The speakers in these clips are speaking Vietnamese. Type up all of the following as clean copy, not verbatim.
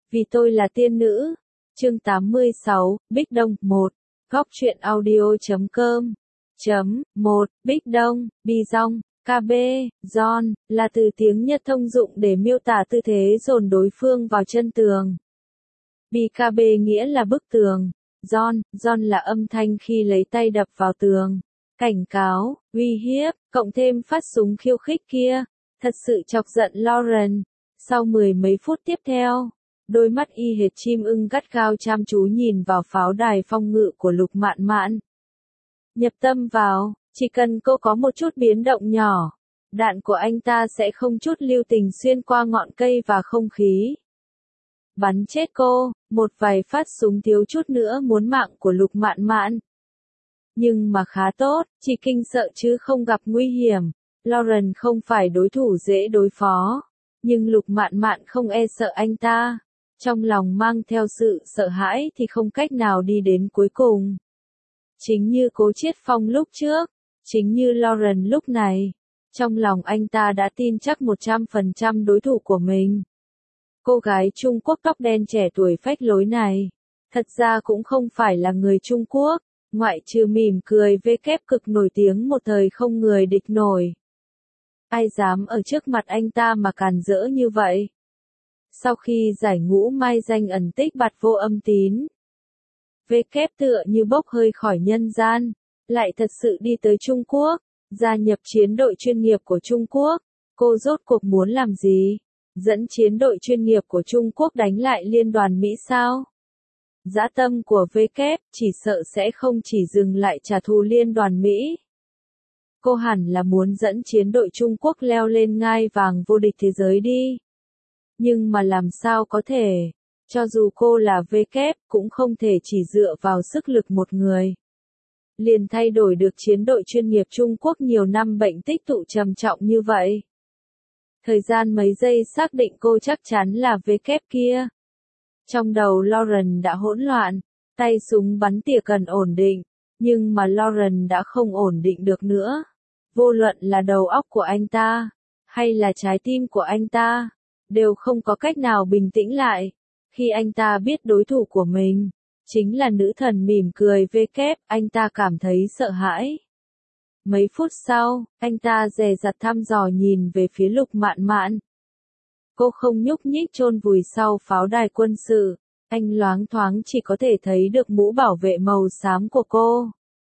Vì tôi là tiên nữ. Chương 86, Bích Đông 1. Góc truyện audio.com. 1. Bích Đông, Bidong, KB, John, là từ tiếng Nhật thông dụng để miêu tả tư thế dồn đối phương vào chân tường. BKB nghĩa là bức tường. John là âm thanh khi lấy tay đập vào tường. Cảnh cáo, uy hiếp, cộng thêm phát súng khiêu khích kia. Thật sự chọc giận Lauren. Sau mười mấy phút tiếp theo, đôi mắt y hệt chim ưng gắt gao chăm chú nhìn vào pháo đài phong ngự của Lục Mạn Mạn. Nhập tâm vào, chỉ cần cô có một chút biến động nhỏ, đạn của anh ta sẽ không chút lưu tình xuyên qua ngọn cây và không khí. Bắn chết cô, một vài phát súng thiếu chút nữa muốn mạng của Lục Mạn Mạn. Nhưng mà khá tốt, chỉ kinh sợ chứ không gặp nguy hiểm. Lauren không phải đối thủ dễ đối phó, nhưng Lục Mạn Mạn không e sợ anh ta. Trong lòng mang theo sự sợ hãi thì không cách nào đi đến cuối cùng. Chính như Cố Chiết Phong lúc trước, chính như Lauren lúc này, trong lòng anh ta đã tin chắc 100% đối thủ của mình. Cô gái Trung Quốc tóc đen trẻ tuổi phách lối này, thật ra cũng không phải là người Trung Quốc, ngoại trừ mỉm cười kép cực nổi tiếng một thời không người địch nổi. Ai dám ở trước mặt anh ta mà càn rỡ như vậy? Sau khi giải ngũ mai danh ẩn tích bạt vô âm tín, kép tựa như bốc hơi khỏi nhân gian, lại thật sự đi tới Trung Quốc, gia nhập chiến đội chuyên nghiệp của Trung Quốc. Cô rốt cuộc muốn làm gì? Dẫn chiến đội chuyên nghiệp của Trung Quốc đánh lại liên đoàn Mỹ sao? Dã tâm của kép chỉ sợ sẽ không chỉ dừng lại trả thù liên đoàn Mỹ. Cô hẳn là muốn dẫn chiến đội Trung Quốc leo lên ngai vàng vô địch thế giới đi. Nhưng mà làm sao có thể? Cho dù cô là kép, cũng không thể chỉ dựa vào sức lực một người. Liền thay đổi được chiến đội chuyên nghiệp Trung Quốc nhiều năm bệnh tích tụ trầm trọng như vậy. Thời gian mấy giây xác định cô chắc chắn là kép kia. Trong đầu Lauren đã hỗn loạn, tay súng bắn tỉa cần ổn định, nhưng mà Lauren đã không ổn định được nữa. Vô luận là đầu óc của anh ta, hay là trái tim của anh ta, đều không có cách nào bình tĩnh lại. Khi anh ta biết đối thủ của mình chính là nữ thần mỉm cười kép, anh ta cảm thấy sợ hãi. Mấy phút sau, anh ta dè dặt thăm dò nhìn về phía Lục Mạn Mạn. Cô không nhúc nhích chôn vùi sau pháo đài quân sự, anh loáng thoáng chỉ có thể thấy được mũ bảo vệ màu xám của cô.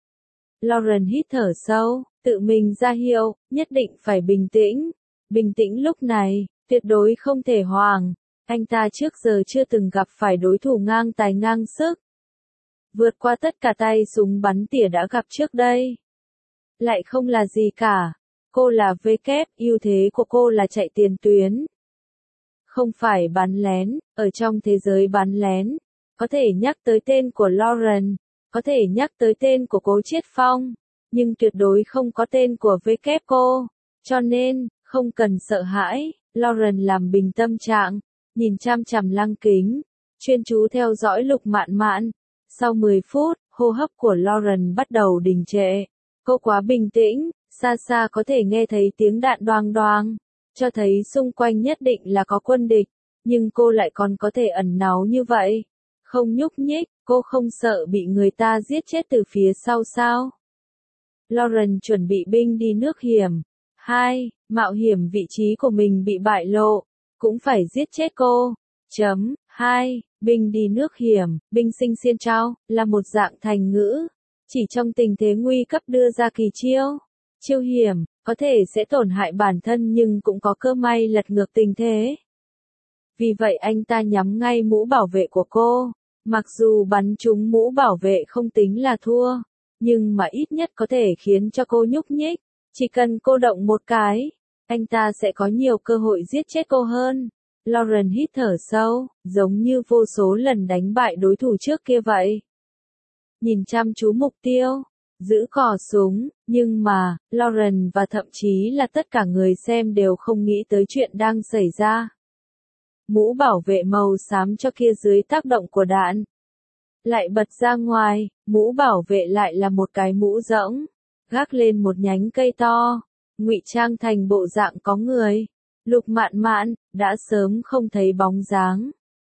Lauren hít thở sâu, tự mình ra hiệu, nhất định phải bình tĩnh. Bình tĩnh lúc này, tuyệt đối không thể hoảng. Anh ta trước giờ chưa từng gặp phải đối thủ ngang tài ngang sức. Vượt qua tất cả tay súng bắn tỉa đã gặp trước đây. Lại không là gì cả. Cô là kép, ưu thế của cô là chạy tiền tuyến. Không phải bắn lén, ở trong thế giới bắn lén. Có thể nhắc tới tên của Lauren, có thể nhắc tới tên của Cố Chiết Phong, nhưng tuyệt đối không có tên của kép cô. Cho nên, không cần sợ hãi, Lauren làm bình tâm trạng, nhìn chăm chằm lăng kính, chuyên chú theo dõi Lục Mạn Mạn. Sau 10 phút, hô hấp của Lauren bắt đầu đình trệ. Cô quá bình tĩnh, xa xa có thể nghe thấy tiếng đạn đoang đoang, cho thấy xung quanh nhất định là có quân địch, nhưng cô lại còn có thể ẩn náu như vậy. Không nhúc nhích, cô không sợ bị người ta giết chết từ phía sau sao? Lauren chuẩn bị binh đi nước hiểm. 2. Mạo hiểm vị trí của mình bị bại lộ, cũng phải giết chết cô. 2. Binh đi nước hiểm, binh sinh xiên trao, là một dạng thành ngữ. Chỉ trong tình thế nguy cấp đưa ra kỳ chiêu. Chiêu hiểm, có thể sẽ tổn hại bản thân nhưng cũng có cơ may lật ngược tình thế. Vì vậy anh ta nhắm ngay mũ bảo vệ của cô. Mặc dù bắn trúng mũ bảo vệ không tính là thua, nhưng mà ít nhất có thể khiến cho cô nhúc nhích. Chỉ cần cô động một cái, anh ta sẽ có nhiều cơ hội giết chết cô hơn. Lauren hít thở sâu, giống như vô số lần đánh bại đối thủ trước kia vậy. Nhìn chăm chú mục tiêu, giữ cò súng, nhưng mà, Lauren và thậm chí là tất cả người xem đều không nghĩ tới chuyện đang xảy ra. Mũ bảo vệ màu xám cho kia dưới tác động của đạn lại bật ra ngoài, mũ bảo vệ lại là một cái mũ rỗng, gác lên một nhánh cây to, ngụy trang thành bộ dạng có người. Lục Mạn Mạn đã sớm không thấy bóng dáng.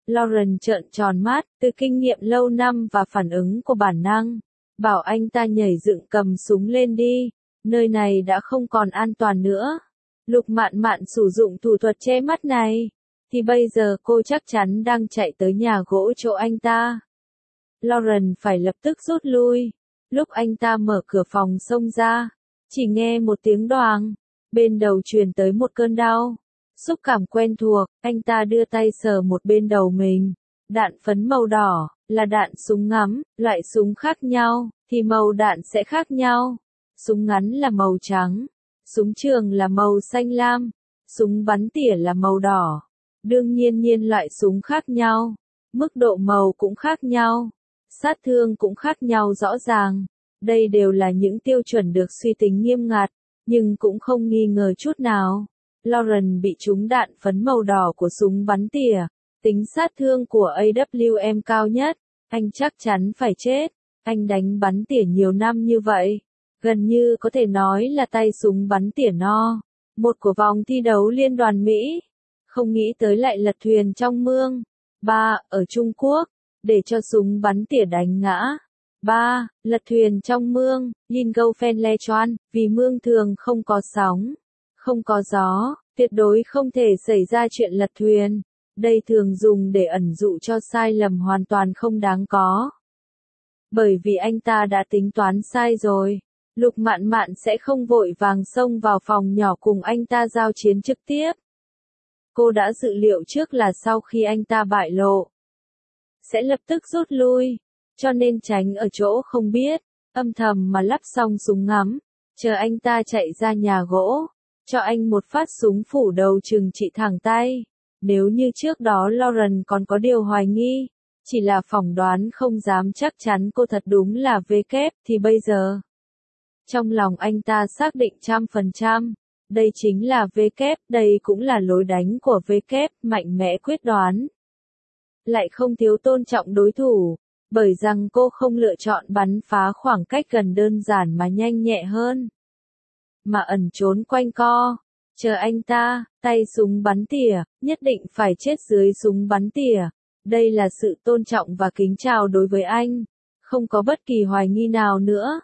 Lauren trợn tròn mắt, từ kinh nghiệm lâu năm và phản ứng của bản năng, bảo anh ta nhảy dựng cầm súng lên đi, nơi này đã không còn an toàn nữa. Lục Mạn Mạn sử dụng thủ thuật che mắt này, thì bây giờ cô chắc chắn đang chạy tới nhà gỗ chỗ anh ta. Lauren phải lập tức rút lui. Lúc anh ta mở cửa phòng xông ra, chỉ nghe một tiếng đoàng, bên đầu truyền tới một cơn đau. Xúc cảm quen thuộc, anh ta đưa tay sờ một bên đầu mình. Đạn phấn màu đỏ, là đạn súng ngắm, loại súng khác nhau, thì màu đạn sẽ khác nhau. Súng ngắn là màu trắng, súng trường là màu xanh lam, súng bắn tỉa là màu đỏ. Đương nhiên loại súng khác nhau, mức độ màu cũng khác nhau, sát thương cũng khác nhau rõ ràng. Đây đều là những tiêu chuẩn được suy tính nghiêm ngặt, nhưng cũng không nghi ngờ chút nào. Lauren bị trúng đạn phấn màu đỏ của súng bắn tỉa, tính sát thương của AWM cao nhất, anh chắc chắn phải chết. Anh đánh bắn tỉa nhiều năm như vậy, gần như có thể nói là tay súng bắn tỉa no. Một của vòng thi đấu liên đoàn Mỹ, không nghĩ tới lại lật thuyền trong mương. 3. Ở Trung Quốc, để cho súng bắn tỉa đánh ngã. 3. Lật thuyền trong mương, Lingo Fenlechuan, vì mương thường không có sóng, không có gió, tuyệt đối không thể xảy ra chuyện lật thuyền. Đây thường dùng để ẩn dụ cho sai lầm hoàn toàn không đáng có. Bởi vì anh ta đã tính toán sai rồi, Lục Mạn Mạn sẽ không vội vàng xông vào phòng nhỏ cùng anh ta giao chiến trực tiếp. Cô đã dự liệu trước là sau khi anh ta bại lộ, sẽ lập tức rút lui, cho nên tránh ở chỗ không biết, âm thầm mà lắp xong súng ngắm, chờ anh ta chạy ra nhà gỗ, cho anh một phát súng phủ đầu chừng trị thẳng tay. Nếu như trước đó Lauren còn có điều hoài nghi, chỉ là phỏng đoán không dám chắc chắn cô thật đúng là V kép, thì bây giờ, trong lòng anh ta xác định 100%, đây chính là V kép, đây cũng là lối đánh của V kép, mạnh mẽ quyết đoán. Lại không thiếu tôn trọng đối thủ, bởi rằng cô không lựa chọn bắn phá khoảng cách gần đơn giản mà nhanh nhẹ hơn, mà ẩn trốn quanh co, chờ anh ta, tay súng bắn tỉa, nhất định phải chết dưới súng bắn tỉa. Đây là sự tôn trọng và kính chào đối với anh, không có bất kỳ hoài nghi nào nữa.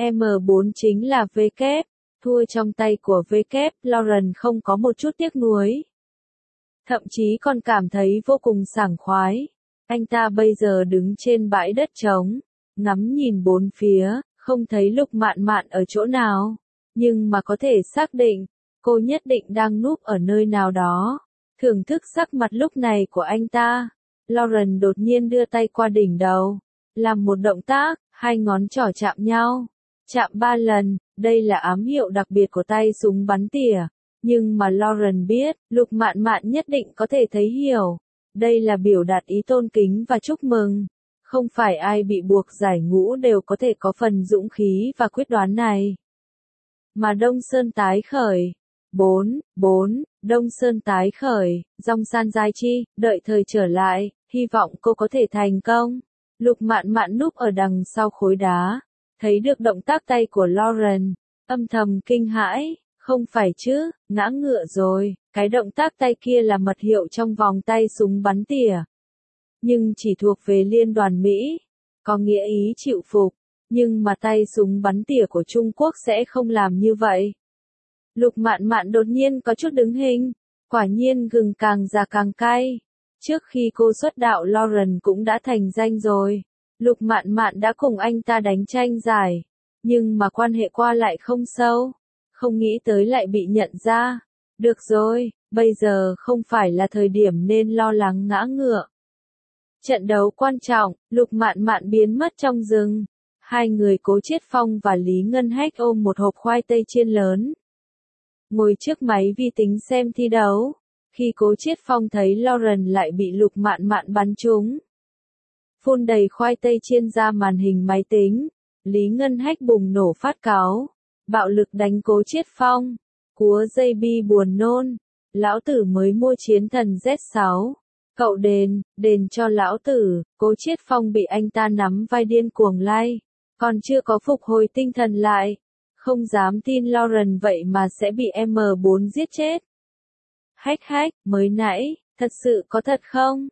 M4 chính là V kép, thua trong tay của V kép, Lauren không có một chút tiếc nuối. Thậm chí còn cảm thấy vô cùng sảng khoái. Anh ta bây giờ đứng trên bãi đất trống, ngắm nhìn bốn phía, không thấy Lục Mạn Mạn ở chỗ nào, nhưng mà có thể xác định, cô nhất định đang núp ở nơi nào đó. Thưởng thức sắc mặt lúc này của anh ta, Lauren đột nhiên đưa tay qua đỉnh đầu, làm một động tác, hai ngón trỏ chạm nhau, chạm 3 lần, đây là ám hiệu đặc biệt của tay súng bắn tỉa. Nhưng mà Lauren biết, Lục Mạn Mạn nhất định có thể thấy hiểu. Đây là biểu đạt ý tôn kính và chúc mừng. Không phải ai bị buộc giải ngũ đều có thể có phần dũng khí và quyết đoán này. Mà Đông Sơn tái khởi. 4. Đông Sơn tái khởi, Dong San Giai Chi, đợi thời trở lại, hy vọng cô có thể thành công. Lục Mạn Mạn núp ở đằng sau khối đá, thấy được động tác tay của Lauren, âm thầm kinh hãi. Không phải chứ, ngã ngựa rồi, cái động tác tay kia là mật hiệu trong vòng tay súng bắn tỉa. Nhưng chỉ thuộc về liên đoàn Mỹ, có nghĩa ý chịu phục, nhưng mà tay súng bắn tỉa của Trung Quốc sẽ không làm như vậy. Lục Mạn Mạn đột nhiên có chút đứng hình, quả nhiên gừng càng già càng cay. Trước khi cô xuất đạo Lauren cũng đã thành danh rồi, Lục Mạn Mạn đã cùng anh ta đánh tranh giải, nhưng mà quan hệ qua lại không sâu. Không nghĩ tới lại bị nhận ra. Được rồi, bây giờ không phải là thời điểm nên lo lắng ngã ngựa. Trận đấu quan trọng, Lục Mạn Mạn biến mất trong rừng. Hai người Cố Chiết Phong và Lý Ngân Hách ôm một hộp khoai tây chiên lớn, ngồi trước máy vi tính xem thi đấu. Khi Cố Chiết Phong thấy Lauren lại bị Lục Mạn Mạn bắn trúng, phun đầy khoai tây chiên ra màn hình máy tính, Lý Ngân Hách bùng nổ phát cáu. Bạo lực đánh Cố Chiết Phong. Cúa JB buồn nôn. Lão tử mới mua chiến thần Z6. Cậu đền cho lão tử. Cố Chiết Phong bị anh ta nắm vai điên cuồng lay. Còn chưa có phục hồi tinh thần lại. Không dám tin Lauren vậy mà sẽ bị M4 giết chết. Hách, mới nãy, thật sự có thật không?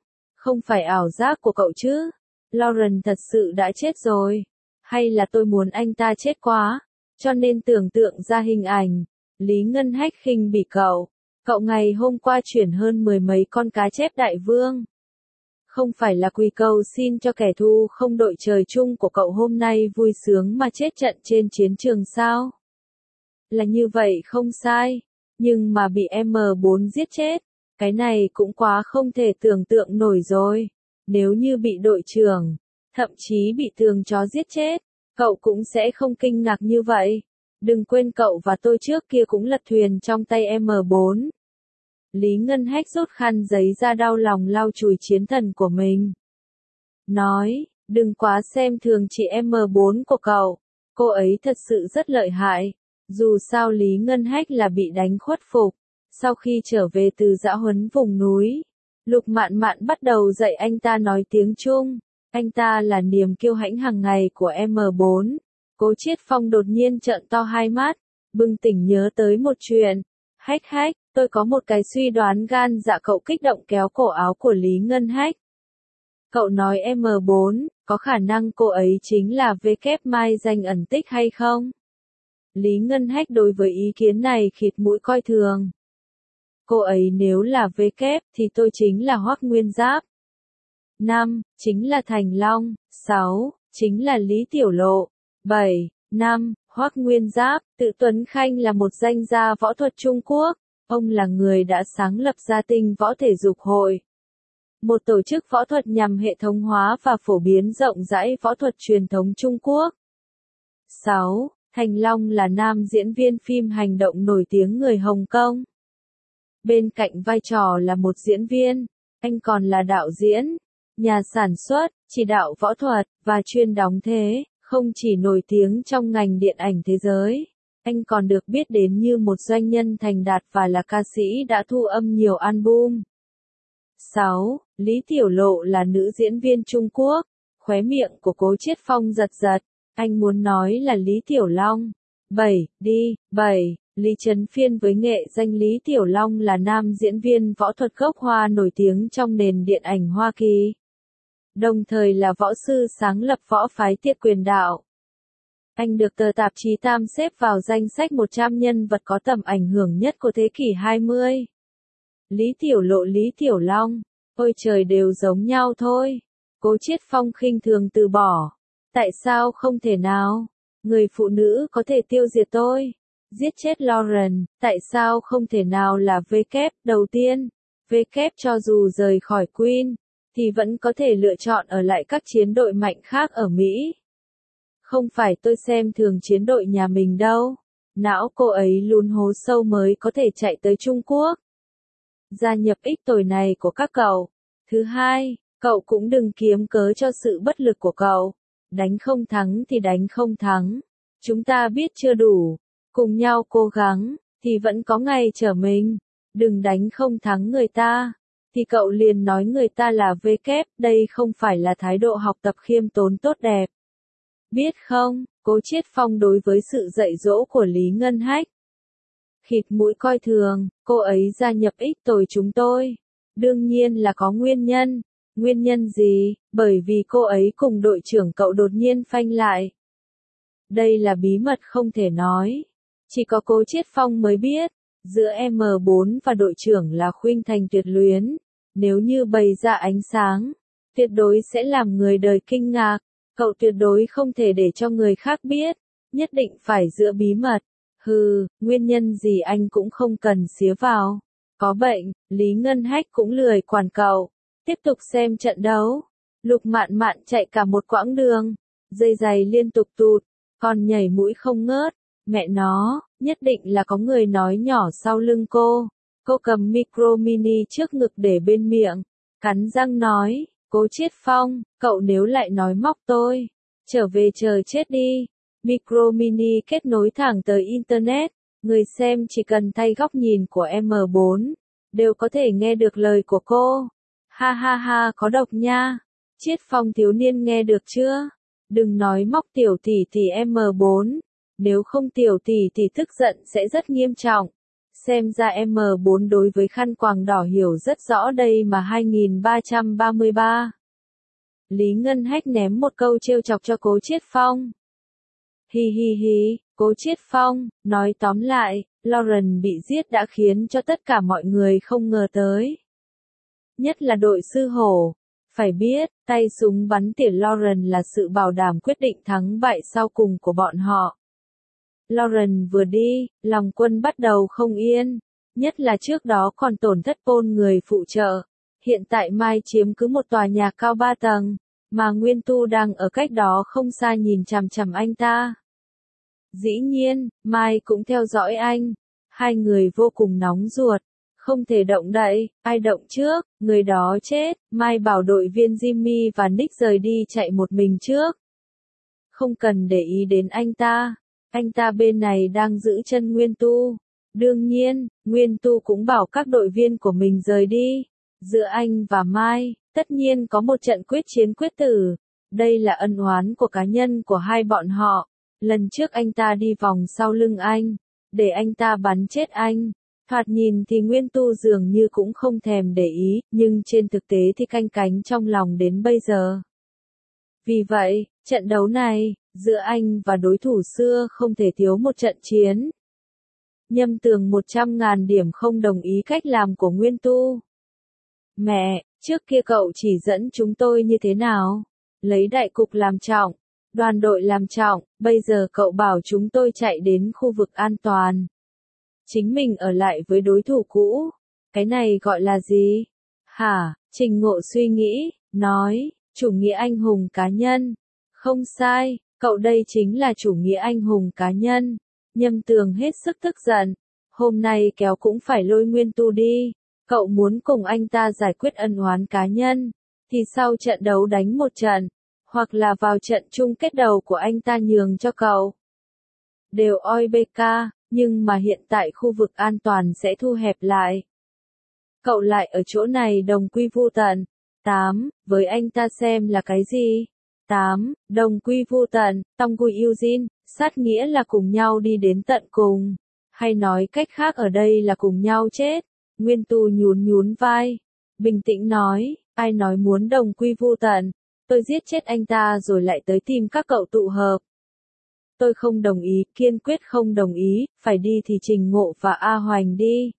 Không phải ảo giác của cậu chứ? Lauren thật sự đã chết rồi. Hay là tôi muốn anh ta chết quá, cho nên tưởng tượng ra hình ảnh. Lý Ngân Hách khinh bỉ cậu. Cậu ngày hôm qua chuyển hơn 10 mấy con cá chép đại vương. Không phải là quỳ cầu xin cho kẻ thù không đội trời chung của cậu hôm nay vui sướng mà chết trận trên chiến trường sao? Là như vậy không sai. Nhưng mà bị M4 giết chết. Cái này cũng quá không thể tưởng tượng nổi rồi. Nếu như bị đội trưởng, thậm chí bị tường chó giết chết, cậu cũng sẽ không kinh ngạc như vậy. Đừng quên cậu và tôi trước kia cũng lật thuyền trong tay M4. Lý Ngân Hách rút khăn giấy ra đau lòng lau chùi chiến thần của mình. Nói, đừng quá xem thường chị M4 của cậu. Cô ấy thật sự rất lợi hại. Dù sao Lý Ngân Hách là bị đánh khuất phục. Sau khi trở về từ dã huấn vùng núi, Lục Mạn Mạn bắt đầu dạy anh ta nói tiếng Trung. Anh ta là niềm kiêu hãnh hàng ngày của M4. Cố Chiết Phong đột nhiên trợn to hai mắt, bừng tỉnh nhớ tới một chuyện. Hách hách, tôi có một cái suy đoán gan dạ. Cậu kích động kéo cổ áo của Lý Ngân Hách. Cậu nói M4, có khả năng cô ấy chính là W Mai danh ẩn tích hay không? Lý Ngân Hách đối với ý kiến này khịt mũi coi thường. Cô ấy nếu là W thì tôi chính là Hoắc Nguyên Giáp. 5. Chính là Thành Long. 6. Chính là Lý Tiểu Lộ. 7. 5. Hoắc Nguyên Giáp, tự Tuấn Khanh là một danh gia võ thuật Trung Quốc. Ông là người đã sáng lập ra Tinh Võ Thể Dục Hội, một tổ chức võ thuật nhằm hệ thống hóa và phổ biến rộng rãi võ thuật truyền thống Trung Quốc. 6. Thành Long là nam diễn viên phim hành động nổi tiếng người Hồng Kông. Bên cạnh vai trò là một diễn viên, anh còn là đạo diễn, nhà sản xuất, chỉ đạo võ thuật, và chuyên đóng thế. Không chỉ nổi tiếng trong ngành điện ảnh thế giới, anh còn được biết đến như một doanh nhân thành đạt và là ca sĩ đã thu âm nhiều album. 6. Lý Tiểu Lộ là nữ diễn viên Trung Quốc. Khóe miệng của Cố Chiết Phong giật giật, anh muốn nói là Lý Tiểu Long. 7. Đi, 7. Lý Trấn Phiên với nghệ danh Lý Tiểu Long là nam diễn viên võ thuật gốc Hoa nổi tiếng trong nền điện ảnh Hoa Kỳ. Đồng thời là võ sư sáng lập võ phái Tiệt Quyền Đạo. Anh được tờ tạp chí Time xếp vào danh sách 100 nhân vật có tầm ảnh hưởng nhất của thế kỷ 20. Lý Tiểu Lộ, Lý Tiểu Long, ôi trời đều giống nhau thôi. Cố Chiết Phong khinh thường từ bỏ. Tại sao không thể nào? Người phụ nữ có thể tiêu diệt tôi, giết chết Lauren, tại sao không thể nào là W? Đầu tiên, W cho dù rời khỏi Queen, thì vẫn có thể lựa chọn ở lại các chiến đội mạnh khác ở Mỹ. Không phải tôi xem thường chiến đội nhà mình đâu. Não cô ấy lún hố sâu mới có thể chạy tới Trung Quốc. Gia nhập ích tồi này của các cậu. Thứ hai, cậu cũng đừng kiếm cớ cho sự bất lực của cậu. Đánh không thắng thì đánh không thắng. Chúng ta biết chưa đủ. Cùng nhau cố gắng, thì vẫn có ngày trở mình. Đừng đánh không thắng người ta, thì cậu liền nói người ta là W. Đây không phải là thái độ học tập khiêm tốn tốt đẹp. Biết không, Cố Chiết Phong đối với sự dạy dỗ của Lý Ngân Hách khịt mũi coi thường. Cô ấy gia nhập ích tồi chúng tôi. Đương nhiên là có nguyên nhân. Nguyên nhân gì? Bởi vì cô ấy cùng đội trưởng cậu đột nhiên phanh lại. Đây là bí mật không thể nói. Chỉ có Cố Chiết Phong mới biết. Giữa M4 và đội trưởng là khuynh thành tuyệt luyến. Nếu như bày ra ánh sáng, tuyệt đối sẽ làm người đời kinh ngạc. Cậu tuyệt đối không thể để cho người khác biết. Nhất định phải giữ bí mật. Hừ, nguyên nhân gì anh cũng không cần xía vào. Có bệnh, Lý Ngân Hách cũng lười quản cậu. Tiếp tục xem trận đấu. Lục Mạn Mạn chạy cả một quãng đường. Dây giày liên tục tụt. Còn nhảy mũi không ngớt. Mẹ nó, nhất định là có người nói nhỏ sau lưng cô. Cô cầm micro mini trước ngực để bên miệng. Cắn răng nói, Cố Chiết Phong, cậu nếu lại nói móc tôi, trở về chờ chết đi. Micro mini kết nối thẳng tới Internet. Người xem chỉ cần thay góc nhìn của M4, đều có thể nghe được lời của cô. Ha ha ha, có độc nha. Chiết Phong thiếu niên nghe được chưa? Đừng nói móc tiểu tỷ tỷ M4. Nếu không tiểu tỷ tỷ tức giận sẽ rất nghiêm trọng. Xem ra M4 đối với khăn quàng đỏ hiểu rất rõ đây mà 2333. Lý Ngân Hách ném một câu trêu chọc cho Cố Chiết Phong. Hi hi hi, Cố Chiết Phong, nói tóm lại, Lauren bị giết đã khiến cho tất cả mọi người không ngờ tới. Nhất là đội sư hổ. Phải biết, tay súng bắn tỉa Lauren là sự bảo đảm quyết định thắng bại sau cùng của bọn họ. Lauren vừa đi, lòng quân bắt đầu không yên. Nhất là trước đó còn tổn thất Paul người phụ trợ. Hiện tại Mai chiếm cứ một tòa nhà cao 3 tầng, mà Nguyên Tu đang ở cách đó không xa nhìn chằm chằm anh ta. Dĩ nhiên, Mai cũng theo dõi anh. Hai người vô cùng nóng ruột. Không thể động đậy, ai động trước, người đó chết. Mai bảo đội viên Jimmy và Nick rời đi chạy một mình trước. Không cần để ý đến anh ta bên này đang giữ chân Nguyên Tu. Đương nhiên, Nguyên Tu cũng bảo các đội viên của mình rời đi. Giữa anh và Mai, tất nhiên có một trận quyết chiến quyết tử. Đây là ân oán của cá nhân của hai bọn họ. Lần trước anh ta đi vòng sau lưng anh, để anh ta bắn chết anh. Thoạt nhìn thì Nguyên Tu dường như cũng không thèm để ý, nhưng trên thực tế thì canh cánh trong lòng đến bây giờ. Vì vậy, trận đấu này, giữa anh và đối thủ xưa không thể thiếu một trận chiến. Nhâm Tường 100.000 điểm không đồng ý cách làm của Nguyên Tu. Mẹ, trước kia cậu chỉ dẫn chúng tôi như thế nào? Lấy đại cục làm trọng, đoàn đội làm trọng, bây giờ cậu bảo chúng tôi chạy đến khu vực an toàn. Chính mình ở lại với đối thủ cũ. Cái này gọi là gì? Hả? Trình Ngộ suy nghĩ, nói, chủ nghĩa anh hùng cá nhân. Không sai, cậu đây chính là chủ nghĩa anh hùng cá nhân. Nhâm Tường hết sức tức giận. Hôm nay kéo cũng phải lôi Nguyên Tu đi. Cậu muốn cùng anh ta giải quyết ân oán cá nhân. Thì sau trận đấu đánh một trận. Hoặc là vào trận chung kết đầu của anh ta nhường cho cậu. Đều oi BK. Nhưng mà hiện tại khu vực an toàn sẽ thu hẹp lại. Cậu lại ở chỗ này đồng quy vu tận. 8. Với anh ta xem là cái gì? 8. Đồng quy vu tận, Tông Gui Eugene, sát nghĩa là cùng nhau đi đến tận cùng. Hay nói cách khác ở đây là cùng nhau chết. Nguyên Tu nhún nhún vai. Bình tĩnh nói, ai nói muốn đồng quy vu tận. Tôi giết chết anh ta rồi lại tới tìm các cậu tụ hợp. Tôi không đồng ý, kiên quyết không đồng ý, phải đi thì Trình Ngộ và A Hoành đi.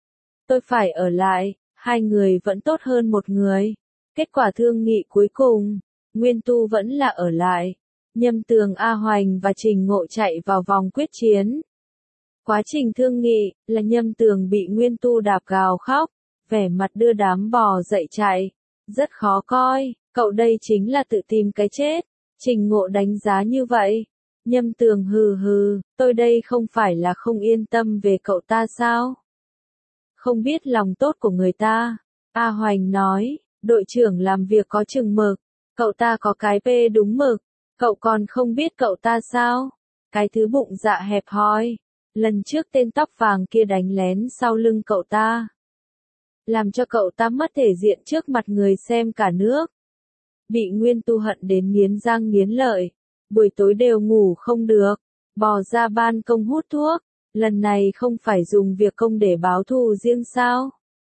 Tôi phải ở lại, hai người vẫn tốt hơn một người. Kết quả thương nghị cuối cùng, Nguyên Tu vẫn là ở lại. Nhâm Tường, A Hoành và Trình Ngộ chạy vào vòng quyết chiến. Quá trình thương nghị, là Nhâm Tường bị Nguyên Tu đạp gào khóc, vẻ mặt đưa đám bò dậy chạy. Rất khó coi, cậu đây chính là tự tìm cái chết. Trình Ngộ đánh giá như vậy. Nhâm Tường hừ hừ, tôi đây không phải là không yên tâm về cậu ta sao? Không biết lòng tốt của người ta. A Hoành nói, đội trưởng làm việc có chừng mực, cậu ta có cái P đúng mực, cậu còn không biết cậu ta sao? Cái thứ bụng dạ hẹp hòi, lần trước tên tóc vàng kia đánh lén sau lưng cậu ta. Làm cho cậu ta mất thể diện trước mặt người xem cả nước. Bị Nguyên Tu hận đến nghiến răng nghiến lợi. Buổi tối đều ngủ không được, bò ra ban công hút thuốc, lần này không phải dùng việc công để báo thù riêng sao?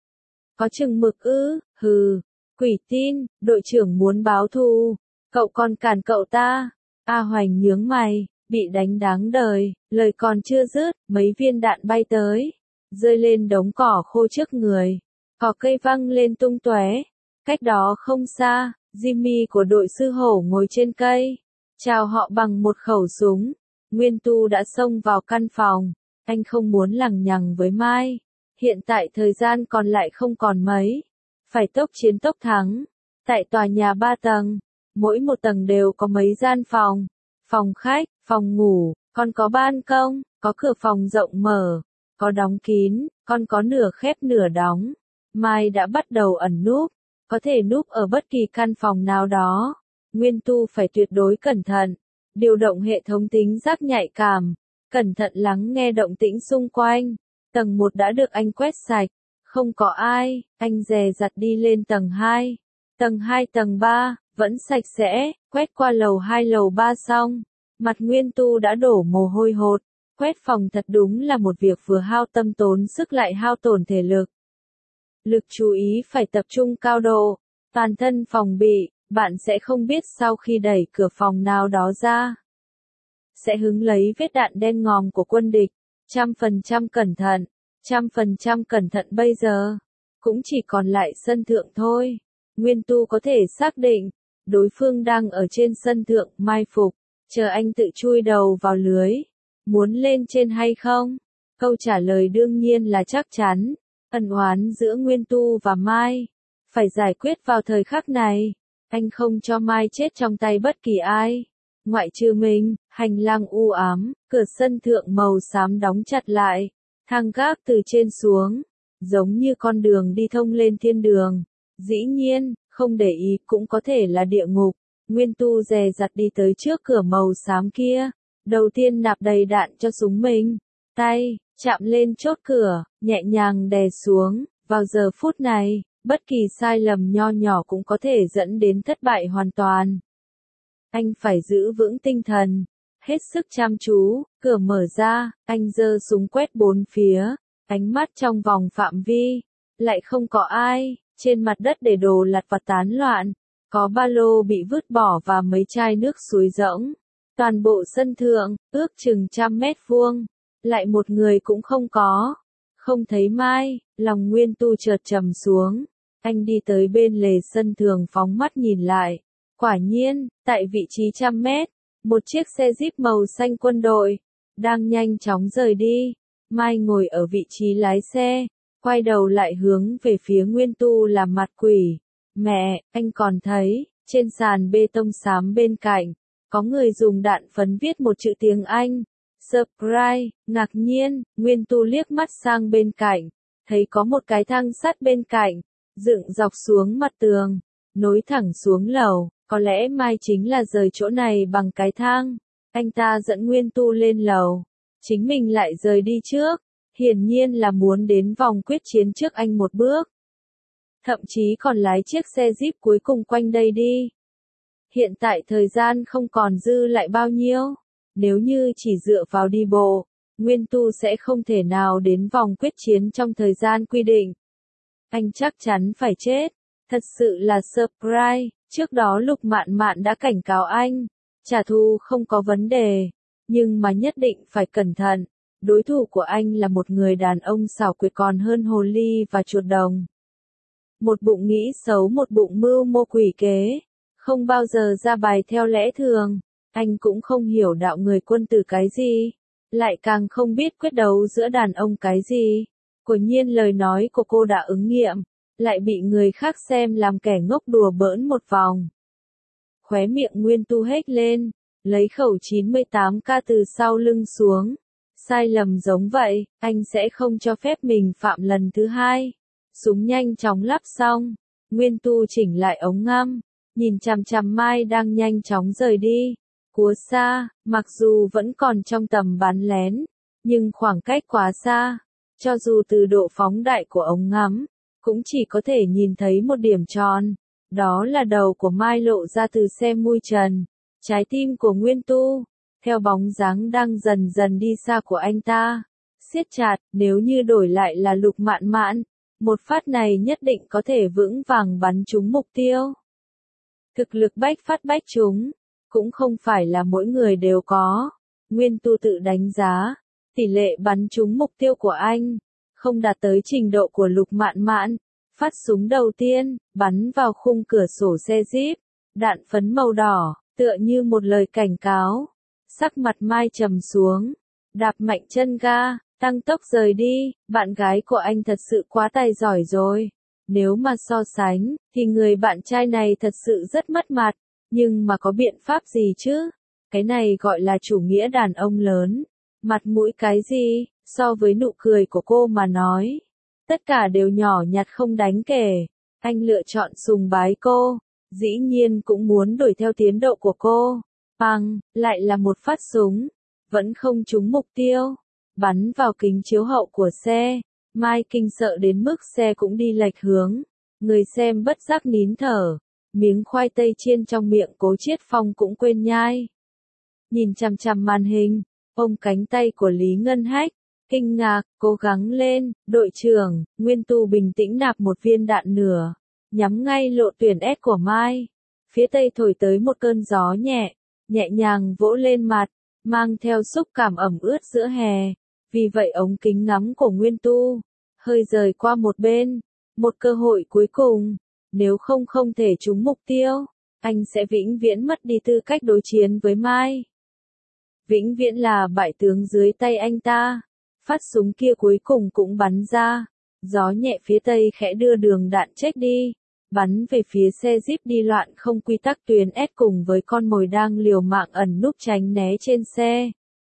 Có chừng mực ư, hừ, quỷ tin, đội trưởng muốn báo thù, cậu còn cản cậu ta. A Hoành nhướng mày, bị đánh đáng đời, lời còn chưa dứt, mấy viên đạn bay tới, rơi lên đống cỏ khô trước người, cỏ cây văng lên tung tóe. Cách đó không xa, Jimmy của đội sư hổ ngồi trên cây. Chào họ bằng một khẩu súng. Nguyên Tu đã xông vào căn phòng. Anh không muốn lằng nhằng với Mai. Hiện tại thời gian còn lại không còn mấy. Phải tốc chiến tốc thắng. Tại tòa nhà 3 tầng, mỗi một tầng đều có mấy gian phòng. Phòng khách, phòng ngủ, còn có ban công, có cửa phòng rộng mở, có đóng kín, còn có nửa khép nửa đóng. Mai đã bắt đầu ẩn núp. Có thể núp ở bất kỳ căn phòng nào đó. Nguyên Tu phải tuyệt đối cẩn thận, điều động hệ thống tính giác nhạy cảm, cẩn thận lắng nghe động tĩnh xung quanh. Tầng 1 đã được anh quét sạch, không có ai, anh dè dặt đi lên tầng 2. Tầng 2 tầng 3, vẫn sạch sẽ, quét qua lầu 2 lầu 3 xong. Mặt Nguyên Tu đã đổ mồ hôi hột, Quét phòng thật đúng là một việc vừa hao tâm tốn sức lại hao tổn thể lực. Lực chú ý phải tập trung cao độ, toàn thân phòng bị, bạn sẽ không biết sau khi đẩy cửa phòng nào đó ra, sẽ hứng lấy vết đạn đen ngòm của quân địch. 100% cẩn thận, 100% cẩn thận bây giờ. Cũng chỉ còn lại sân thượng thôi. Nguyên Tu có thể xác định, đối phương đang ở trên sân thượng, mai phục, chờ anh tự chui đầu vào lưới. Muốn lên trên hay không? Câu trả lời đương nhiên là chắc chắn. Ân oán giữa Nguyên Tu và Mai phải giải quyết vào thời khắc này. Anh không cho Mai chết trong tay bất kỳ ai. Ngoại trừ mình, hành lang u ám, cửa sân thượng màu xám đóng chặt lại. Thang gác từ trên xuống, giống như con đường đi thông lên thiên đường. Dĩ nhiên, không để ý cũng có thể là địa ngục. Nguyên Tu dè dặt đi tới trước cửa màu xám kia. Đầu tiên nạp đầy đạn cho súng mình. Tay, chạm lên chốt cửa, nhẹ nhàng đè xuống. Vào giờ phút này, bất kỳ sai lầm nho nhỏ cũng có thể dẫn đến thất bại hoàn toàn. Anh phải giữ vững tinh thần, hết sức chăm chú, cửa mở ra, anh giơ súng quét bốn phía, ánh mắt trong vòng phạm vi, lại không có ai, trên mặt đất để đồ lặt vặt tán loạn, có ba lô bị vứt bỏ và mấy chai nước suối rỗng. Toàn bộ sân thượng, ước chừng 100 mét vuông, lại một người cũng không có. Không thấy Mai, lòng Nguyên Tu chợt trầm xuống. Anh đi tới bên lề sân thượng phóng mắt nhìn lại. Quả nhiên, tại vị trí 100 mét, một chiếc xe Jeep màu xanh quân đội, đang nhanh chóng rời đi. Mai ngồi ở vị trí lái xe, quay đầu lại hướng về phía Nguyên Tu làm mặt quỷ. Mẹ, anh còn thấy, trên sàn bê tông xám bên cạnh, có người dùng đạn phấn viết một chữ tiếng Anh. Surprise, ngạc nhiên, Nguyên Tu liếc mắt sang bên cạnh, thấy có một cái thang sắt bên cạnh, dựng dọc xuống mặt tường, nối thẳng xuống lầu, có lẽ Mai chính là rời chỗ này bằng cái thang. Anh ta dẫn Nguyên Tu lên lầu, chính mình lại rời đi trước, hiển nhiên là muốn đến vòng quyết chiến trước anh một bước. Thậm chí còn lái chiếc xe Jeep cuối cùng quanh đây đi. Hiện tại thời gian không còn dư lại bao nhiêu. Nếu như chỉ dựa vào đi bộ, Nguyên Tu sẽ không thể nào đến vòng quyết chiến trong thời gian quy định. Anh chắc chắn phải chết. Thật sự là surprise, trước đó Lục Mạn Mạn đã cảnh cáo anh. Trả thù không có vấn đề, nhưng mà nhất định phải cẩn thận. Đối thủ của anh là một người đàn ông xảo quyệt còn hơn hồ ly và chuột đồng. Một bụng nghĩ xấu, một bụng mưu mô quỷ kế, không bao giờ ra bài theo lẽ thường. Anh cũng không hiểu đạo người quân tử cái gì, lại càng không biết quyết đấu giữa đàn ông cái gì. Quả nhiên lời nói của cô đã ứng nghiệm, lại bị người khác xem làm kẻ ngốc đùa bỡn một vòng. Khóe miệng Nguyên Tu hét lên, lấy khẩu 98K từ sau lưng xuống. Sai lầm giống vậy, anh sẽ không cho phép mình phạm lần thứ hai. Súng nhanh chóng lắp xong, Nguyên Tu chỉnh lại ống ngắm, nhìn chằm chằm Mai đang nhanh chóng rời đi. Cúa xa, mặc dù vẫn còn trong tầm bắn lén, nhưng khoảng cách quá xa, cho dù từ độ phóng đại của ống ngắm, cũng chỉ có thể nhìn thấy một điểm tròn. Đó là đầu của Mai lộ ra từ xe mui trần, trái tim của Nguyên Tu, theo bóng dáng đang dần dần đi xa của anh ta, siết chặt. Nếu như đổi lại là Lục Mạn Mạn, một phát này nhất định có thể vững vàng bắn trúng mục tiêu. Thực lực bách phát bách trúng, cũng không phải là mỗi người đều có. Nguyên Tu tự đánh giá, tỷ lệ bắn trúng mục tiêu của anh không đạt tới trình độ của Lục Mạn Mạn. Phát súng đầu tiên, bắn vào khung cửa sổ xe Jeep, đạn phấn màu đỏ, tựa như một lời cảnh cáo. Sắc mặt Mai trầm xuống, đạp mạnh chân ga, tăng tốc rời đi. Bạn gái của anh thật sự quá tài giỏi rồi. Nếu mà so sánh, thì người bạn trai này thật sự rất mất mặt. Nhưng mà có biện pháp gì chứ? Cái này gọi là chủ nghĩa đàn ông lớn. Mặt mũi cái gì, so với nụ cười của cô mà nói. Tất cả đều nhỏ nhặt không đáng kể. Anh lựa chọn sùng bái cô, dĩ nhiên cũng muốn đuổi theo tiến độ của cô. Bằng, lại là một phát súng, vẫn không trúng mục tiêu. Bắn vào kính chiếu hậu của xe. Mai kinh sợ đến mức xe cũng đi lệch hướng. Người xem bất giác nín thở. Miếng khoai tây chiên trong miệng Cố Chiết Phong cũng quên nhai. Nhìn chằm chằm màn hình, ôm cánh tay của Lý Ngân Hách, kinh ngạc, cố gắng lên, đội trưởng. Nguyên Tu bình tĩnh nạp một viên đạn nửa, nhắm ngay lộ tuyển S của Mai. Phía tây thổi tới một cơn gió nhẹ, nhẹ nhàng vỗ lên mặt, mang theo xúc cảm ẩm ướt giữa hè. Vì vậy ống kính ngắm của Nguyên Tu hơi rời qua một bên. Một cơ hội cuối cùng, nếu không thể trúng mục tiêu, anh sẽ vĩnh viễn mất đi tư cách đối chiến với Mai. Vĩnh viễn là bại tướng dưới tay anh ta. Phát súng kia cuối cùng cũng bắn ra. Gió nhẹ phía tây khẽ đưa đường đạn chết đi, bắn về phía xe Jeep đi loạn không quy tắc tuyến S cùng với con mồi đang liều mạng ẩn núp tránh né trên xe.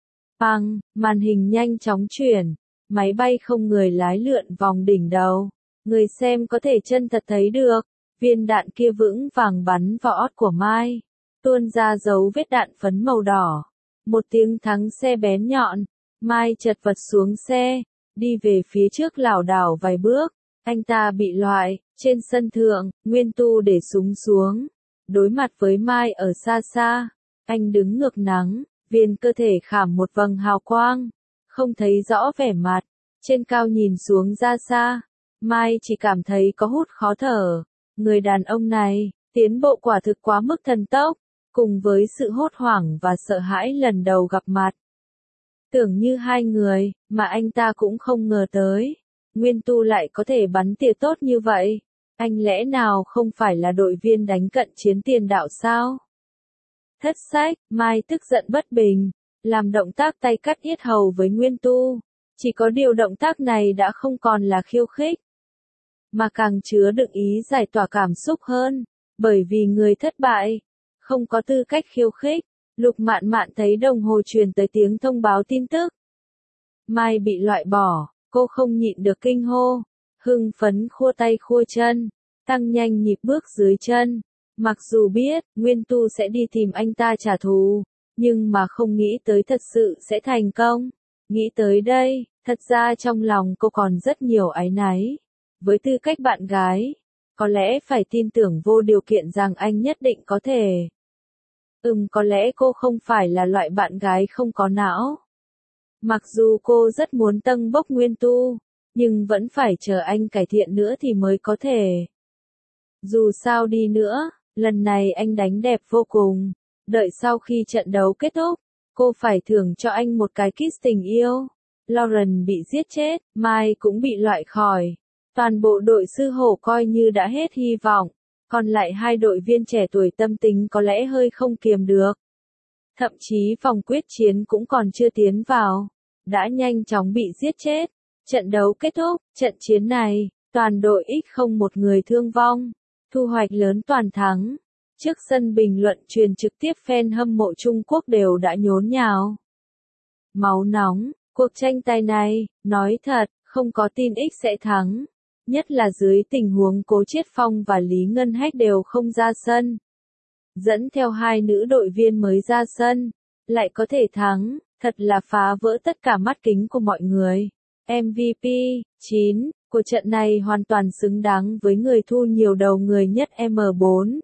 Bang, màn hình nhanh chóng chuyển, máy bay không người lái lượn vòng đỉnh đầu. Người xem có thể chân thật thấy được, viên đạn kia vững vàng bắn vào ót của Mai, tuôn ra dấu vết đạn phấn màu đỏ. Một tiếng thắng xe bén nhọn, Mai chật vật xuống xe, đi về phía trước lảo đảo vài bước. Anh ta bị loại, trên sân thượng, Nguyên Tu để súng xuống, đối mặt với Mai ở xa xa. Anh đứng ngược nắng, viên cơ thể khảm một vầng hào quang, không thấy rõ vẻ mặt. Trên cao nhìn xuống ra xa, Mai chỉ cảm thấy có hút khó thở. Người đàn ông này, tiến bộ quả thực quá mức thần tốc, cùng với sự hốt hoảng và sợ hãi lần đầu gặp mặt. Tưởng như hai người, mà anh ta cũng không ngờ tới. Nguyên Tu lại có thể bắn tỉa tốt như vậy. Anh lẽ nào không phải là đội viên đánh cận chiến tiền đạo sao? Thất sách, Mai tức giận bất bình, làm động tác tay cắt yết hầu với Nguyên Tu. Chỉ có điều động tác này đã không còn là khiêu khích, mà càng chứa đựng ý giải tỏa cảm xúc hơn, bởi vì người thất bại không có tư cách khiêu khích. Lục Mạn Mạn thấy đồng hồ truyền tới tiếng thông báo tin tức. Mai bị loại bỏ, cô không nhịn được kinh hô, hưng phấn khua tay khua chân, tăng nhanh nhịp bước dưới chân. Mặc dù biết, Nguyên Tu sẽ đi tìm anh ta trả thù, nhưng mà không nghĩ tới thật sự sẽ thành công. Nghĩ tới đây, thật ra trong lòng cô còn rất nhiều áy náy. Với tư cách bạn gái, có lẽ phải tin tưởng vô điều kiện rằng anh nhất định có thể. Có lẽ cô không phải là loại bạn gái không có não. Mặc dù cô rất muốn tâng bốc Nguyên Tu, nhưng vẫn phải chờ anh cải thiện nữa thì mới có thể. Dù sao đi nữa, lần này anh đánh đẹp vô cùng. Đợi sau khi trận đấu kết thúc, cô phải thưởng cho anh một cái kiss tình yêu. Lauren bị giết chết, Mai cũng bị loại khỏi. Toàn bộ đội sư hổ coi như đã hết hy vọng. Còn lại hai đội viên trẻ tuổi tâm tính có lẽ hơi không kiềm được. Thậm chí vòng quyết chiến cũng còn chưa tiến vào, đã nhanh chóng bị giết chết. Trận đấu kết thúc, trận chiến này, toàn đội X không một người thương vong, thu hoạch lớn toàn thắng. Trước sân bình luận truyền trực tiếp fan hâm mộ Trung Quốc đều đã nhốn nháo. Máu nóng, cuộc tranh tài này, nói thật, không có tin X sẽ thắng. Nhất là dưới tình huống Cố Chiết Phong và Lý Ngân Hách đều không ra sân. Dẫn theo hai nữ đội viên mới ra sân, lại có thể thắng, thật là phá vỡ tất cả mắt kính của mọi người. MVP 9 của trận này hoàn toàn xứng đáng với người thu nhiều đầu người nhất M4.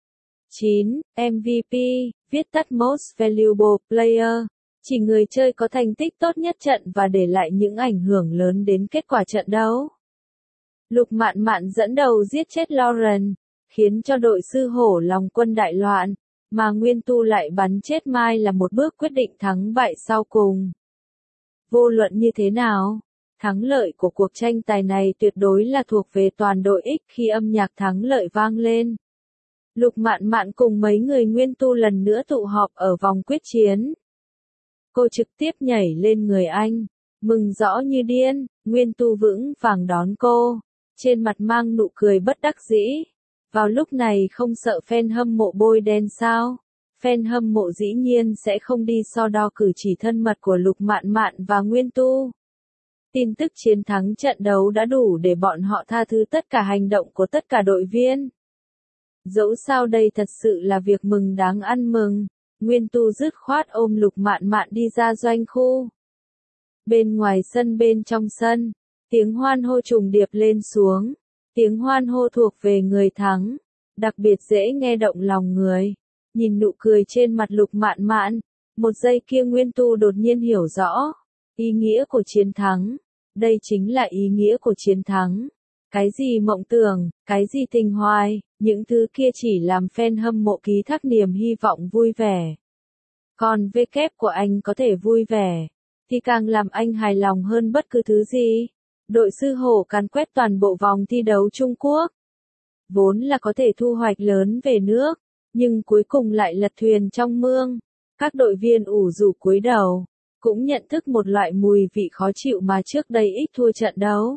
9. MVP, viết tắt Most Valuable Player, chỉ người chơi có thành tích tốt nhất trận và để lại những ảnh hưởng lớn đến kết quả trận đấu. Lục Mạn Mạn dẫn đầu giết chết Lauren, khiến cho đội sư hổ lòng quân đại loạn, mà Nguyên Tu lại bắn chết Mai là một bước quyết định thắng bại sau cùng. Vô luận như thế nào, thắng lợi của cuộc tranh tài này tuyệt đối là thuộc về toàn đội X khi âm nhạc thắng lợi vang lên. Lục Mạn Mạn cùng mấy người Nguyên Tu lần nữa tụ họp ở vòng quyết chiến. Cô trực tiếp nhảy lên người anh, mừng rõ như điên. Nguyên Tu vững vàng đón cô, trên mặt mang nụ cười bất đắc dĩ. Vào lúc này không sợ fan hâm mộ bôi đen sao? Fan hâm mộ dĩ nhiên sẽ không đi so đo cử chỉ thân mật của Lục Mạn Mạn và Nguyên Tu. Tin tức chiến thắng trận đấu đã đủ để bọn họ tha thứ tất cả hành động của tất cả đội viên. Dẫu sao đây thật sự là việc mừng đáng ăn mừng. Nguyên Tu dứt khoát ôm Lục Mạn Mạn đi ra doanh khu. Bên ngoài sân bên trong sân, tiếng hoan hô trùng điệp lên xuống. Tiếng hoan hô thuộc về người thắng, đặc biệt dễ nghe động lòng người. Nhìn nụ cười trên mặt Lục Mạn Mạn, Một giây kia Nguyên Tu đột nhiên hiểu rõ ý nghĩa của chiến thắng. Đây chính là ý nghĩa của chiến thắng. Cái gì mộng tưởng, cái gì tình hoài, những thứ kia chỉ làm fan hâm mộ ký thác niềm hy vọng vui vẻ. Còn V kép của anh có thể vui vẻ, thì càng làm anh hài lòng hơn bất cứ thứ gì. Đội sư hổ càn quét toàn bộ vòng thi đấu Trung Quốc. Vốn là có thể thu hoạch lớn về nước, nhưng cuối cùng lại lật thuyền trong mương. Các đội viên ủ rũ cúi đầu, cũng nhận thức một loại mùi vị khó chịu mà trước đây ít thua trận đấu.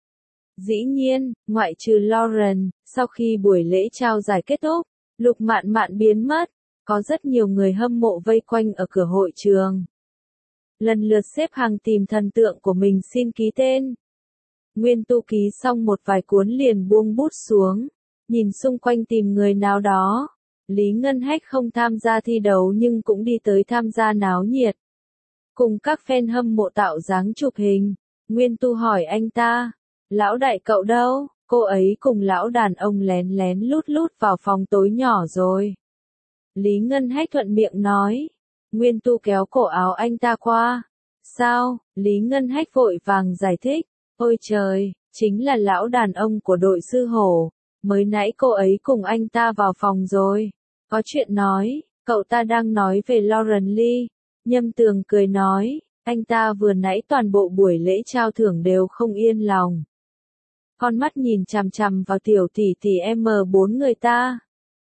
Dĩ nhiên, ngoại trừ Lauren, sau khi buổi lễ trao giải kết thúc, Lục Mạn Mạn biến mất, có rất nhiều người hâm mộ vây quanh ở cửa hội trường. Lần lượt xếp hàng tìm thần tượng của mình xin ký tên. Nguyên Tu ký xong một vài cuốn liền buông bút xuống, nhìn xung quanh tìm người nào đó. Lý Ngân Hách không tham gia thi đấu nhưng cũng đi tới tham gia náo nhiệt. Cùng các fan hâm mộ tạo dáng chụp hình, Nguyên Tu hỏi anh ta, lão đại cậu đâu? Cô ấy cùng lão đàn ông lén lén lút lút vào phòng tối nhỏ rồi. Lý Ngân Hách thuận miệng nói. Nguyên Tu kéo cổ áo anh ta qua. Sao? Lý Ngân Hách vội vàng giải thích. Ôi trời, chính là lão đàn ông của đội sư hổ. Mới nãy cô ấy cùng anh ta vào phòng rồi. Có chuyện nói, cậu ta đang nói về Lauren Lee. Nhâm Tường cười nói, anh ta vừa nãy toàn bộ buổi lễ trao thưởng đều không yên lòng. Con mắt nhìn chằm chằm vào tiểu tỷ tỷ M4 người ta.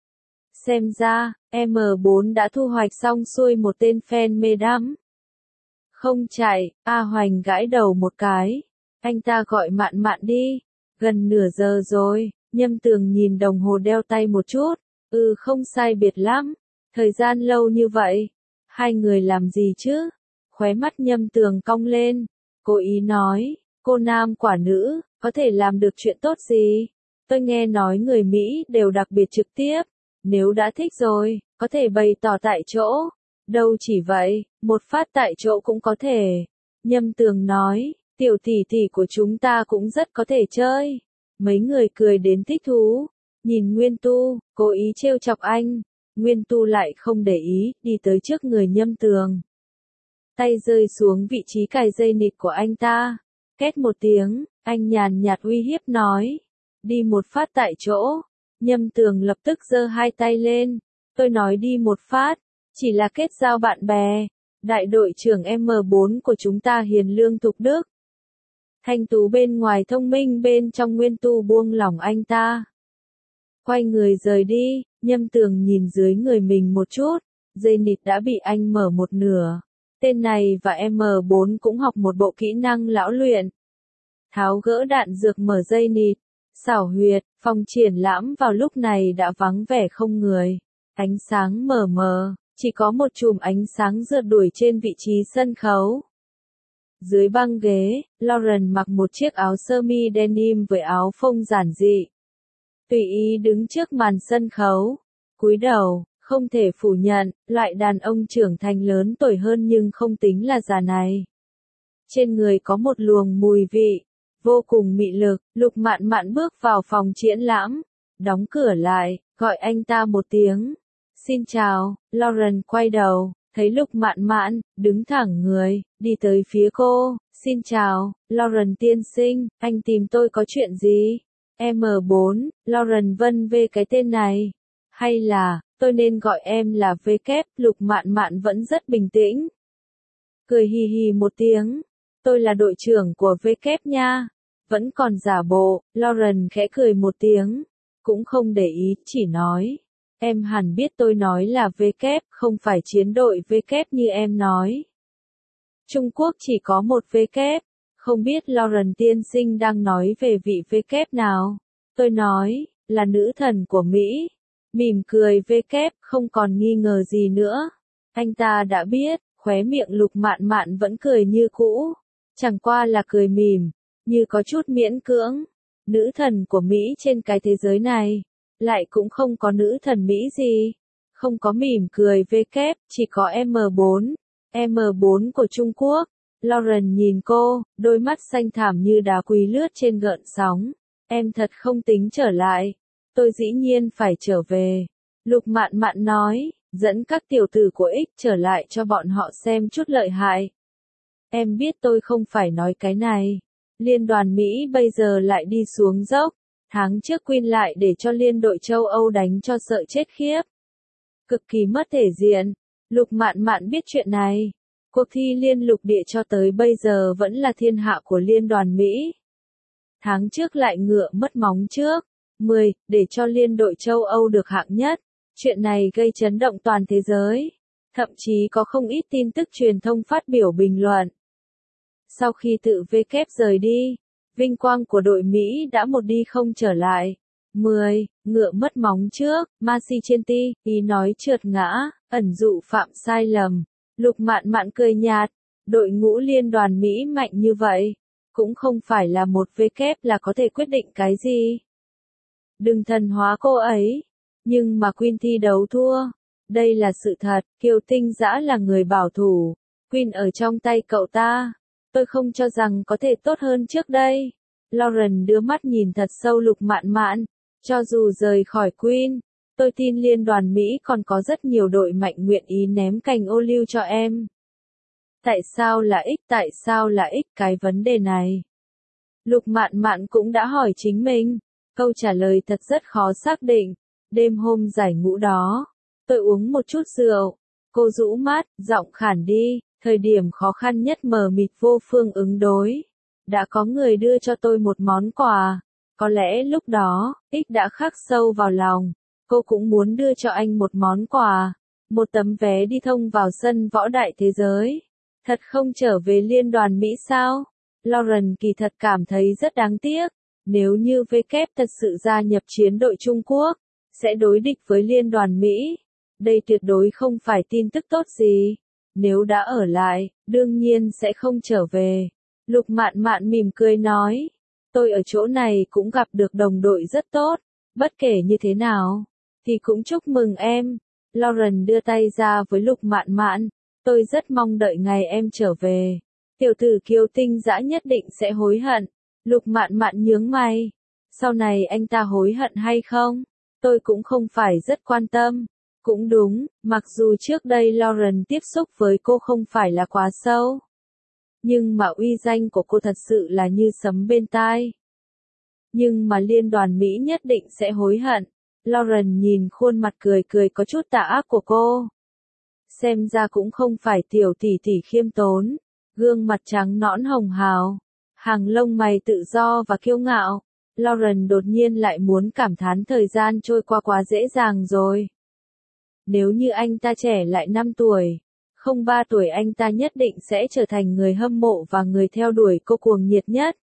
Xem ra, M4 đã thu hoạch xong xuôi một tên fan mê đắm. Không chạy, A Hoành gãi đầu một cái. Anh ta gọi Mạn Mạn đi. Gần nửa giờ rồi, Nhâm Tường nhìn đồng hồ đeo tay một chút. Không sai biệt lắm. Thời gian lâu như vậy. Hai người làm gì chứ? Khóe mắt Nhâm Tường cong lên. Cô ý nói, cô nam quả nữ, có thể làm được chuyện tốt gì? Tôi nghe nói người Mỹ đều đặc biệt trực tiếp. Nếu đã thích rồi, có thể bày tỏ tại chỗ. Đâu chỉ vậy, một phát tại chỗ cũng có thể. Nhâm Tường nói, tiểu tỷ tỷ của chúng ta cũng rất có thể chơi. Mấy người cười đến thích thú. Nhìn Nguyên Tu, cố ý trêu chọc anh. Nguyên Tu lại không để ý, đi tới trước người Nhâm Tường. Tay rơi xuống vị trí cài dây nịt của anh ta. Két một tiếng, anh nhàn nhạt uy hiếp nói. Đi một phát tại chỗ. Nhâm Tường lập tức giơ hai tay lên. Tôi nói đi một phát, chỉ là kết giao bạn bè. Đại đội trưởng M4 của chúng ta hiền lương thục đức. Thanh tú bên ngoài thông minh bên trong. Nguyên Tu buông lỏng anh ta. Quay người rời đi, Nhâm Tường nhìn dưới người mình một chút. Dây nịt đã bị anh mở một nửa. Tên này và M4 cũng học một bộ kỹ năng lão luyện. Tháo gỡ đạn dược mở dây nịt. Xảo huyệt, phòng triển lãm vào lúc này đã vắng vẻ không người. Ánh sáng mờ mờ, chỉ có một chùm ánh sáng rượt đuổi trên vị trí sân khấu. Dưới băng ghế, Lauren mặc một chiếc áo sơ mi denim với áo phông giản dị. Tùy ý đứng trước màn sân khấu. Cúi đầu, không thể phủ nhận, loại đàn ông trưởng thành lớn tuổi hơn nhưng không tính là già này. Trên người có một luồng mùi vị vô cùng mị lực. Lục Mạn Mạn bước vào phòng triển lãm, đóng cửa lại, gọi anh ta một tiếng. Xin chào. Lauren quay đầu, thấy Lục Mạn Mạn, đứng thẳng người, đi tới phía cô. Xin chào, Lauren tiên sinh, anh tìm tôi có chuyện gì? M4, Lauren vân về cái tên này. Hay là, tôi nên gọi em là V kép? Lục Mạn Mạn vẫn rất bình tĩnh. Cười hì hì một tiếng. Tôi là đội trưởng của V kép nha. Vẫn còn giả bộ. Lauren khẽ cười một tiếng. Cũng không để ý, chỉ nói. Em hẳn biết tôi nói là V kép, không phải chiến đội V kép như em nói. Trung Quốc chỉ có một V kép. Không biết Lauren tiên sinh đang nói về vị V kép nào. Tôi nói, là nữ thần của Mỹ. Mỉm cười V kép, không còn nghi ngờ gì nữa. Anh ta đã biết, khóe miệng Lục Mạn Mạn vẫn cười như cũ. Chẳng qua là cười mỉm, như có chút miễn cưỡng. Nữ thần của Mỹ trên cái thế giới này, lại cũng không có nữ thần Mỹ gì. Không có mỉm cười V kép, chỉ có M4. M4 của Trung Quốc. Lauren nhìn cô, đôi mắt xanh thẳm như đá quý lướt trên gợn sóng. Em thật không tính trở lại. Tôi dĩ nhiên phải trở về. Lục Mạn Mạn nói, dẫn các tiểu tử của X trở lại cho bọn họ xem chút lợi hại. Em biết tôi không phải nói cái này. Liên đoàn Mỹ bây giờ lại đi xuống dốc. Tháng trước Queen lại để cho liên đội châu Âu đánh cho sợ chết khiếp. Cực kỳ mất thể diện. Lục Mạn Mạn biết chuyện này. Cuộc thi liên lục địa cho tới bây giờ vẫn là thiên hạ của liên đoàn Mỹ. Tháng trước lại ngựa mất móng trước. 10, để cho liên đội châu Âu được hạng nhất. Chuyện này gây chấn động toàn thế giới. Thậm chí có không ít tin tức truyền thông phát biểu bình luận. Sau khi tự W rời đi, vinh quang của đội Mỹ đã một đi không trở lại. 10. Ngựa mất móng trước, Marcienti, ý nói trượt ngã, ẩn dụ phạm sai lầm. Lục Mạn Mạn cười nhạt, đội ngũ liên đoàn Mỹ mạnh như vậy, cũng không phải là một W là có thể quyết định cái gì. Đừng thần hóa cô ấy, nhưng mà Queen thi đấu thua. Đây là sự thật, Kiều Tinh Dã là người bảo thủ, Queen ở trong tay cậu ta. Tôi không cho rằng có thể tốt hơn trước đây. Lauren đưa mắt nhìn thật sâu Lục Mạn Mạn. Cho dù rời khỏi Queen, tôi tin liên đoàn Mỹ còn có rất nhiều đội mạnh nguyện ý ném cành ô liu cho em. Tại sao là X? Tại sao là X cái vấn đề này? Lục Mạn Mạn cũng đã hỏi chính mình. Câu trả lời thật rất khó xác định. Đêm hôm giải ngũ đó, tôi uống một chút rượu. Cô rũ mắt, giọng khản đi. Thời điểm khó khăn nhất mờ mịt vô phương ứng đối. Đã có người đưa cho tôi một món quà. Có lẽ lúc đó, X đã khắc sâu vào lòng. Cô cũng muốn đưa cho anh một món quà. Một tấm vé đi thông vào sân võ đại thế giới. Thật không trở về liên đoàn Mỹ sao? Lauren kỳ thật cảm thấy rất đáng tiếc. Nếu như W thật sự gia nhập chiến đội Trung Quốc, sẽ đối địch với liên đoàn Mỹ. Đây tuyệt đối không phải tin tức tốt gì. Nếu đã ở lại, đương nhiên sẽ không trở về. Lục Mạn Mạn mỉm cười nói. Tôi ở chỗ này cũng gặp được đồng đội rất tốt. Bất kể như thế nào, thì cũng chúc mừng em. Lauren đưa tay ra với Lục Mạn Mạn. Tôi rất mong đợi ngày em trở về. Tiểu tử Kiều Tinh Dã nhất định sẽ hối hận. Lục Mạn Mạn nhướng mày. Sau này anh ta hối hận hay không? Tôi cũng không phải rất quan tâm. Cũng đúng, mặc dù trước đây Lauren tiếp xúc với cô không phải là quá sâu. Nhưng mà uy danh của cô thật sự là như sấm bên tai. Nhưng mà liên đoàn Mỹ nhất định sẽ hối hận. Lauren nhìn khuôn mặt cười cười có chút tà ác của cô. Xem ra cũng không phải tiểu tỷ tỷ khiêm tốn. Gương mặt trắng nõn hồng hào. Hàng lông mày tự do và kiêu ngạo. Lauren đột nhiên lại muốn cảm thán thời gian trôi qua quá dễ dàng rồi. Nếu như anh ta trẻ lại 5 tuổi, không 3 tuổi anh ta nhất định sẽ trở thành người hâm mộ và người theo đuổi cô cuồng nhiệt nhất.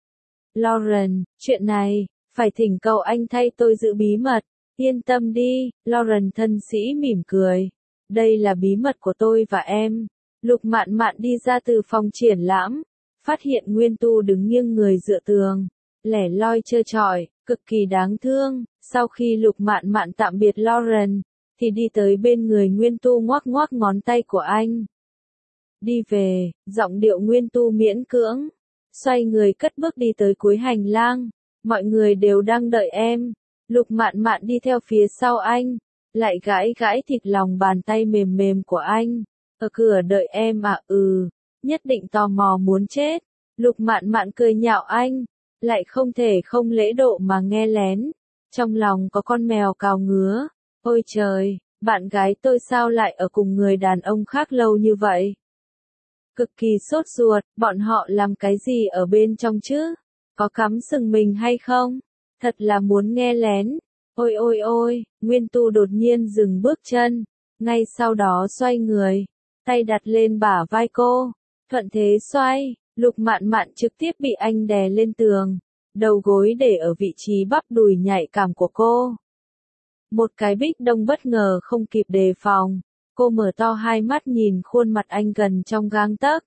Lauren, chuyện này, phải thỉnh cầu anh thay tôi giữ bí mật. Yên tâm đi, Lauren thân sĩ mỉm cười. Đây là bí mật của tôi và em. Lục Mạn Mạn đi ra từ phòng triển lãm, phát hiện Nguyên Tu đứng nghiêng người dựa tường, lẻ loi trơ trọi, cực kỳ đáng thương. Sau khi Lục Mạn Mạn tạm biệt Lauren, thì đi tới bên người Nguyên Tu ngoắc ngoắc ngón tay của anh. Đi về, giọng điệu Nguyên Tu miễn cưỡng. Xoay người cất bước đi tới cuối hành lang. Mọi người đều đang đợi em. Lục Mạn Mạn đi theo phía sau anh. Lại gãi gãi thịt lòng bàn tay mềm mềm của anh. Ở cửa đợi em à? Nhất định tò mò muốn chết. Lục Mạn Mạn cười nhạo anh. Lại không thể không lễ độ mà nghe lén. Trong lòng có con mèo cào ngứa. Ôi trời, bạn gái tôi sao lại ở cùng người đàn ông khác lâu như vậy? Cực kỳ sốt ruột, bọn họ làm cái gì ở bên trong chứ? Có cắm sừng mình hay không? Thật là muốn nghe lén. Ôi ôi ôi, Nguyên Tu đột nhiên dừng bước chân. Ngay sau đó xoay người, tay đặt lên bả vai cô. Thuận thế xoay, Lục Mạn Mạn trực tiếp bị anh đè lên tường. Đầu gối để ở vị trí bắp đùi nhạy cảm của cô. Một cái Bích Đông bất ngờ không kịp đề phòng. Cô mở to hai mắt nhìn khuôn mặt anh gần trong gang tấc.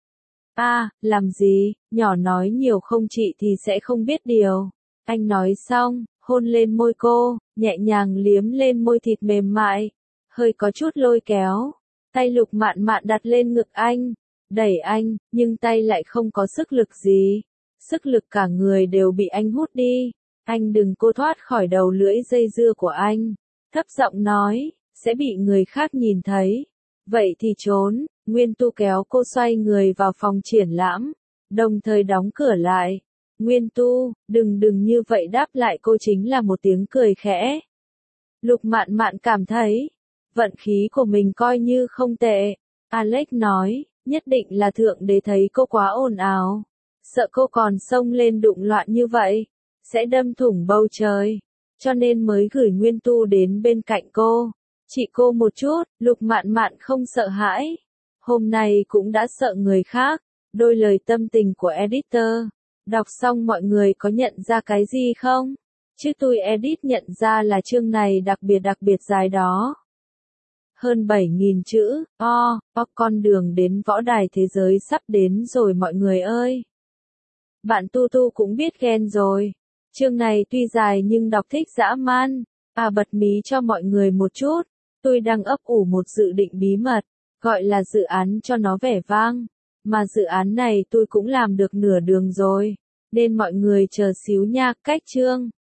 Làm gì, nhỏ nói nhiều không chị thì sẽ không biết điều. Anh nói xong, hôn lên môi cô, nhẹ nhàng liếm lên môi thịt mềm mại. Hơi có chút lôi kéo. Tay Lục Mạn Mạn đặt lên ngực anh. Đẩy anh, nhưng tay lại không có sức lực gì. Sức lực cả người đều bị anh hút đi. Anh đừng cô thoát khỏi đầu lưỡi dây dưa của anh. Thấp giọng nói, sẽ bị người khác nhìn thấy. Vậy thì trốn, Nguyên Tu kéo cô xoay người vào phòng triển lãm, đồng thời đóng cửa lại. Nguyên Tu, đừng như vậy đáp lại cô chính là một tiếng cười khẽ. Lục Mạn Mạn cảm thấy, vận khí của mình coi như không tệ. Alex nói, nhất định là thượng đế thấy cô quá ồn ào. Sợ cô còn xông lên đụng loạn như vậy, sẽ đâm thủng bầu trời. Cho nên mới gửi Nguyên Tu đến bên cạnh cô. Chỉ cô một chút, Lục Mạn Mạn không sợ hãi. Hôm nay cũng đã sợ người khác. Đôi lời tâm tình của editor. Đọc xong mọi người có nhận ra cái gì không? Chứ tôi edit nhận ra là chương này đặc biệt dài đó. Hơn 7.000 chữ, con đường đến võ đài thế giới sắp đến rồi mọi người ơi. Bạn Tu cũng biết ghen rồi. Chương này tuy dài nhưng đọc thích dã man. Bật mí cho mọi người một chút. Tôi đang ấp ủ một dự định bí mật, gọi là dự án cho nó vẻ vang. Mà dự án này tôi cũng làm được nửa đường rồi. Nên mọi người chờ xíu nha, cách chương.